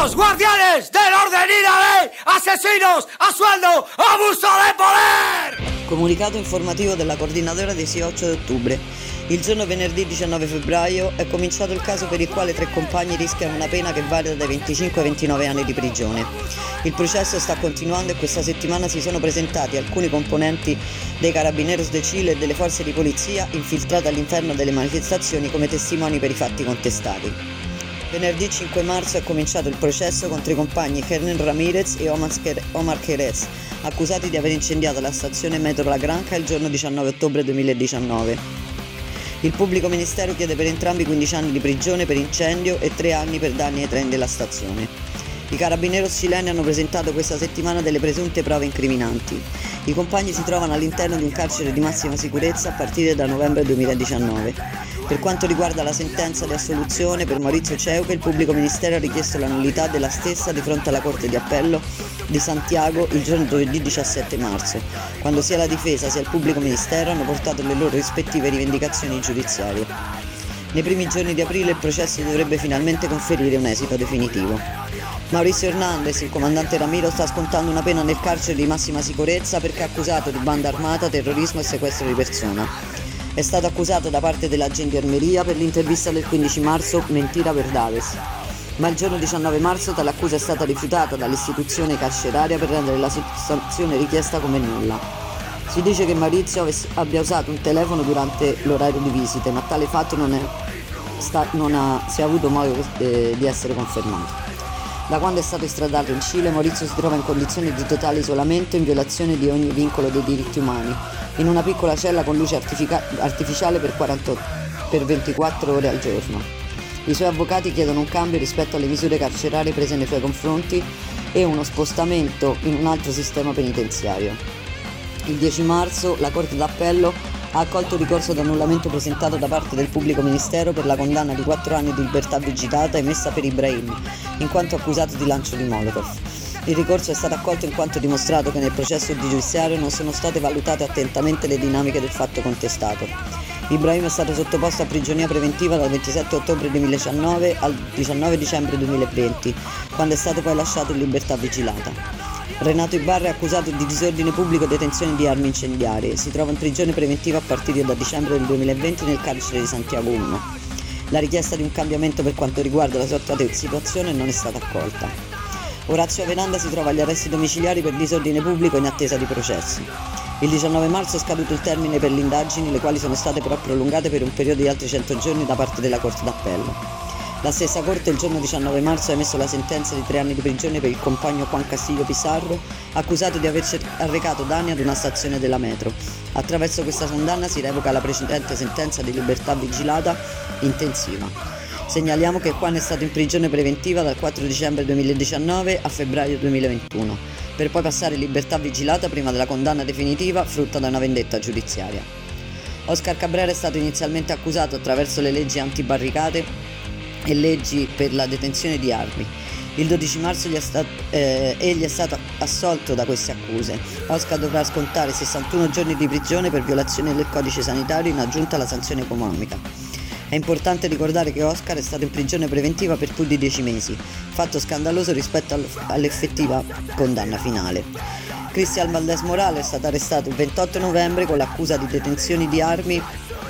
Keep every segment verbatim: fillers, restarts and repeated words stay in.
Los guardianes del orden inabe, asesinos a sueldo, abuso de poder! Comunicato informativo della coordinatore del dieciocho di ottobre. Il giorno venerdì diciannove febbraio è cominciato il caso per il quale tre compagni rischiano una pena che varia dai venticinque ai ventinove anni di prigione. Il processo sta continuando e questa settimana si sono presentati alcuni componenti dei Carabineros de Chile e delle forze di polizia infiltrate all'interno delle manifestazioni come testimoni per i fatti contestati. Venerdì cinque marzo è cominciato il processo contro i compagni Hernán Ramírez e Omar Jerez, accusati di aver incendiato la stazione metro La Granja il giorno diciannove ottobre duemiladiciannove. Il pubblico ministero chiede per entrambi quindici anni di prigione per incendio e tre anni per danni ai treni della stazione. I Carabineros cileni hanno presentato questa settimana delle presunte prove incriminanti. I compagni si trovano all'interno di un carcere di massima sicurezza a partire da novembre duemiladiciannove. Per quanto riguarda la sentenza di assoluzione per Maurizio Ceuque, il pubblico ministero ha richiesto la nullità della stessa di fronte alla Corte di Appello di Santiago il giorno giovedì diciassette marzo, quando sia la difesa sia il pubblico ministero hanno portato le loro rispettive rivendicazioni giudiziarie. Nei primi giorni di aprile il processo dovrebbe finalmente conferire un esito definitivo. Mauricio Hernández, il comandante Ramiro, sta scontando una pena nel carcere di massima sicurezza perché è accusato di banda armata, terrorismo e sequestro di persona. È stato accusato da parte della gendarmeria per l'intervista del quindici marzo Mentira Verdades. Ma il giorno diciannove marzo tale accusa è stata rifiutata dall'istituzione carceraria per rendere la situazione richiesta come nulla. Si dice che Maurizio abbia usato un telefono durante l'orario di visite, ma tale fatto non, è sta, non ha, si è avuto modo eh, di essere confermato. Da quando è stato estradato in Cile, Maurizio si trova in condizioni di totale isolamento in violazione di ogni vincolo dei diritti umani, in una piccola cella con luce artifica- artificiale per, quarantotto, per ventiquattro ore al giorno. I suoi avvocati chiedono un cambio rispetto alle misure carcerarie prese nei suoi confronti e uno spostamento in un altro sistema penitenziario. Il dieci marzo la Corte d'Appello ha accolto il ricorso d'annullamento presentato da parte del pubblico ministero per la condanna di quattro anni di libertà vigilata emessa per Ibrahim, in quanto accusato di lancio di Molotov. Il ricorso è stato accolto in quanto dimostrato che nel processo giudiziario non sono state valutate attentamente le dinamiche del fatto contestato. Ibrahim è stato sottoposto a prigionia preventiva dal ventisette ottobre duemiladiciannove al diciannove dicembre duemilaventi, quando è stato poi lasciato in libertà vigilata. Renato Ibarra è accusato di disordine pubblico e detenzione di armi incendiarie. Si trova in prigione preventiva a partire da dicembre del duemilaventi nel carcere di Santiago uno. La richiesta di un cambiamento per quanto riguarda la sua attuale situazione non è stata accolta. Orazio Avenanda si trova agli arresti domiciliari per disordine pubblico in attesa di processi. Il diciannove marzo è scaduto il termine per le indagini, le quali sono state però prolungate per un periodo di altri cento giorni da parte della Corte d'Appello. La stessa Corte il giorno diciannove marzo ha emesso la sentenza di tre anni di prigione per il compagno Juan Castillo Pizarro, accusato di aver arrecato danni ad una stazione della metro. Attraverso questa condanna si revoca la precedente sentenza di libertà vigilata intensiva. Segnaliamo che Juan è stato in prigione preventiva dal quattro dicembre duemiladiciannove a febbraio duemilaventuno, per poi passare in libertà vigilata prima della condanna definitiva frutta da una vendetta giudiziaria. Oscar Cabrera è stato inizialmente accusato attraverso le leggi antibarricate e leggi per la detenzione di armi. Il dodici marzo gli è stato, eh, egli è stato assolto da queste accuse. Oscar dovrà scontare sessantuno giorni di prigione per violazione del codice sanitario in aggiunta alla sanzione economica. È importante ricordare che Oscar è stato in prigione preventiva per più di dieci mesi, fatto scandaloso rispetto all'effettiva condanna finale. Cristian Valdés Morales è stato arrestato il ventotto novembre con l'accusa di detenzione di armi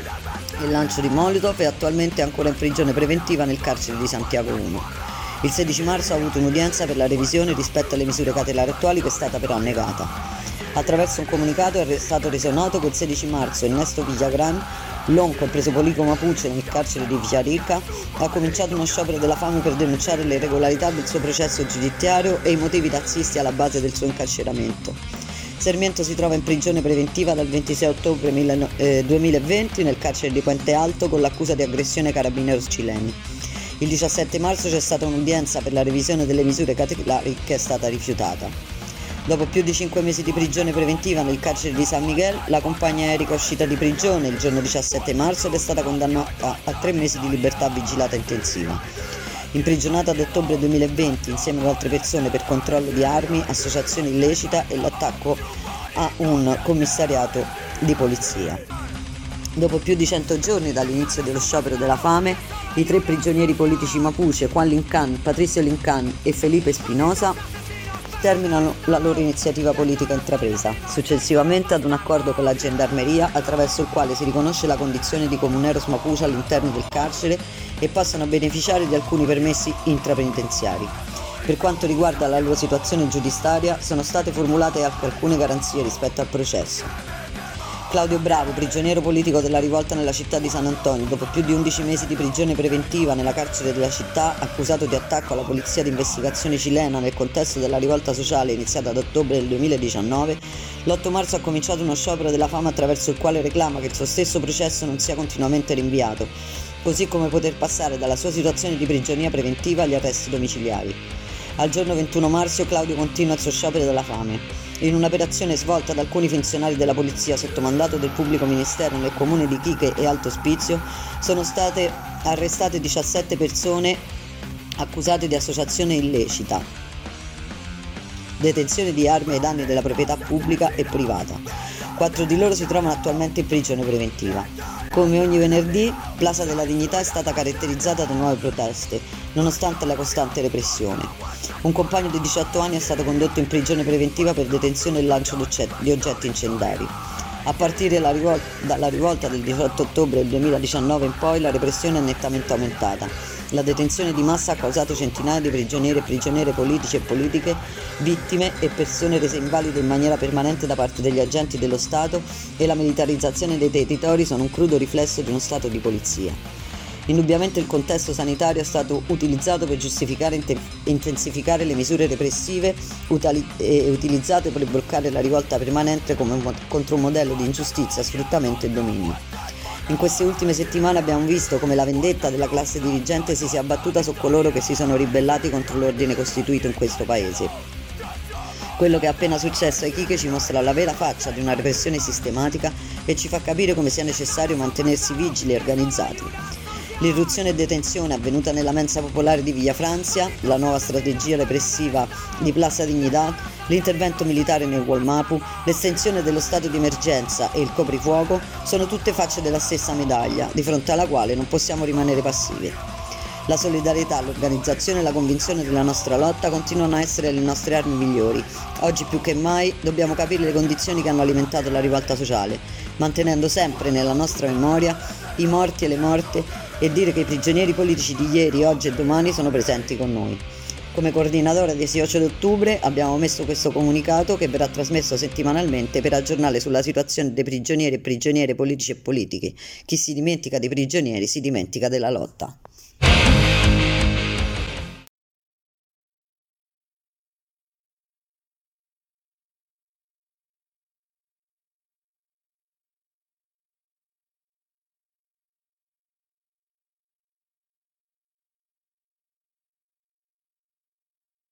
e lancio di Molotov e attualmente è ancora in prigione preventiva nel carcere di Santiago uno. Il sedici marzo ha avuto un'udienza per la revisione rispetto alle misure cautelari attuali che è stata però negata. Attraverso un comunicato è stato reso noto che il sedici marzo Ernesto Villagrán, l'onco e preso politico mapuche nel carcere di Villarrica, ha cominciato uno sciopero della fame per denunciare le irregolarità del suo processo giudiziario e i motivi razzisti alla base del suo incarceramento. Sarmiento si trova in prigione preventiva dal ventisei ottobre duemilaventi nel carcere di Puente Alto con l'accusa di aggressione ai Carabineros cileni. Il diciassette marzo c'è stata un'udienza per la revisione delle misure cautelari che è stata rifiutata. Dopo più di cinque mesi di prigione preventiva nel carcere di San Miguel, la compagna Erika è uscita di prigione il giorno diciassette marzo ed è stata condannata a tre mesi di libertà vigilata intensiva. Imprigionata ad ottobre duemilaventi insieme ad altre persone per controllo di armi, associazione illecita e l'attacco a un commissariato di polizia. Dopo più di cento giorni dall'inizio dello sciopero della fame, I tre prigionieri politici mapuche, Juan Lincan, Patricio Lincan e Felipe Espinosa, terminano la loro iniziativa politica intrapresa, successivamente ad un accordo con la gendarmeria attraverso il quale si riconosce la condizione di comuneros mapuche all'interno del carcere e possono beneficiare di alcuni permessi intrapenitenziari. Per quanto riguarda la loro situazione giudiziaria, sono state formulate anche alcune garanzie rispetto al processo. Claudio Bravo, prigioniero politico della rivolta nella città di San Antonio, dopo più di undici mesi di prigione preventiva nella carcere della città, accusato di attacco alla polizia di investigazione cilena nel contesto della rivolta sociale iniziata ad ottobre del duemiladiciannove, l'otto marzo ha cominciato uno sciopero della fame attraverso il quale reclama che il suo stesso processo non sia continuamente rinviato, così come poter passare dalla sua situazione di prigionia preventiva agli arresti domiciliari. Al giorno ventuno marzo Claudio continua il suo sciopero della fame. In un'operazione svolta da alcuni funzionari della polizia sotto mandato del pubblico ministero nel comune di Chiche e Alto Ospizio, sono state arrestate diciassette persone accusate di associazione illecita, detenzione di armi ai danni della proprietà pubblica e privata. Quattro di loro si trovano attualmente in prigione preventiva. Come ogni venerdì, Plaza della Dignità è stata caratterizzata da nuove proteste, nonostante la costante repressione. Un compagno di diciotto anni è stato condotto in prigione preventiva per detenzione e lancio di oggetti incendiari. A partire dalla rivolta, dalla rivolta del diciotto ottobre del duemiladiciannove in poi, la repressione è nettamente aumentata. La detenzione di massa ha causato centinaia di prigionieri e prigioniere politici e politiche, vittime e persone rese invalide in maniera permanente da parte degli agenti dello Stato, e la militarizzazione dei territori sono un crudo riflesso di uno Stato di polizia. Indubbiamente il contesto sanitario è stato utilizzato per giustificare e intensificare le misure repressive utili- e utilizzate per bloccare la rivolta permanente come un, contro un modello di ingiustizia, sfruttamento e dominio. In queste ultime settimane abbiamo visto come la vendetta della classe dirigente si sia abbattuta su coloro che si sono ribellati contro l'ordine costituito in questo paese. Quello che è appena successo ai Chiche ci mostra la vera faccia di una repressione sistematica e ci fa capire come sia necessario mantenersi vigili e organizzati. L'irruzione e detenzione avvenuta nella mensa popolare di Villa Francia, la nuova strategia repressiva di Plaza Dignità, l'intervento militare nel Gualmapu, l'estensione dello stato di emergenza e il coprifuoco sono tutte facce della stessa medaglia, di fronte alla quale non possiamo rimanere passivi. La solidarietà, l'organizzazione e la convinzione della nostra lotta continuano a essere le nostre armi migliori. Oggi più che mai dobbiamo capire le condizioni che hanno alimentato la rivolta sociale, mantenendo sempre nella nostra memoria i morti e le morte, e dire che i prigionieri politici di ieri, oggi e domani sono presenti con noi. Come coordinatore dieciocho ottobre abbiamo messo questo comunicato che verrà trasmesso settimanalmente per aggiornare sulla situazione dei prigionieri e prigioniere politici e politiche. Chi si dimentica dei prigionieri si dimentica della lotta.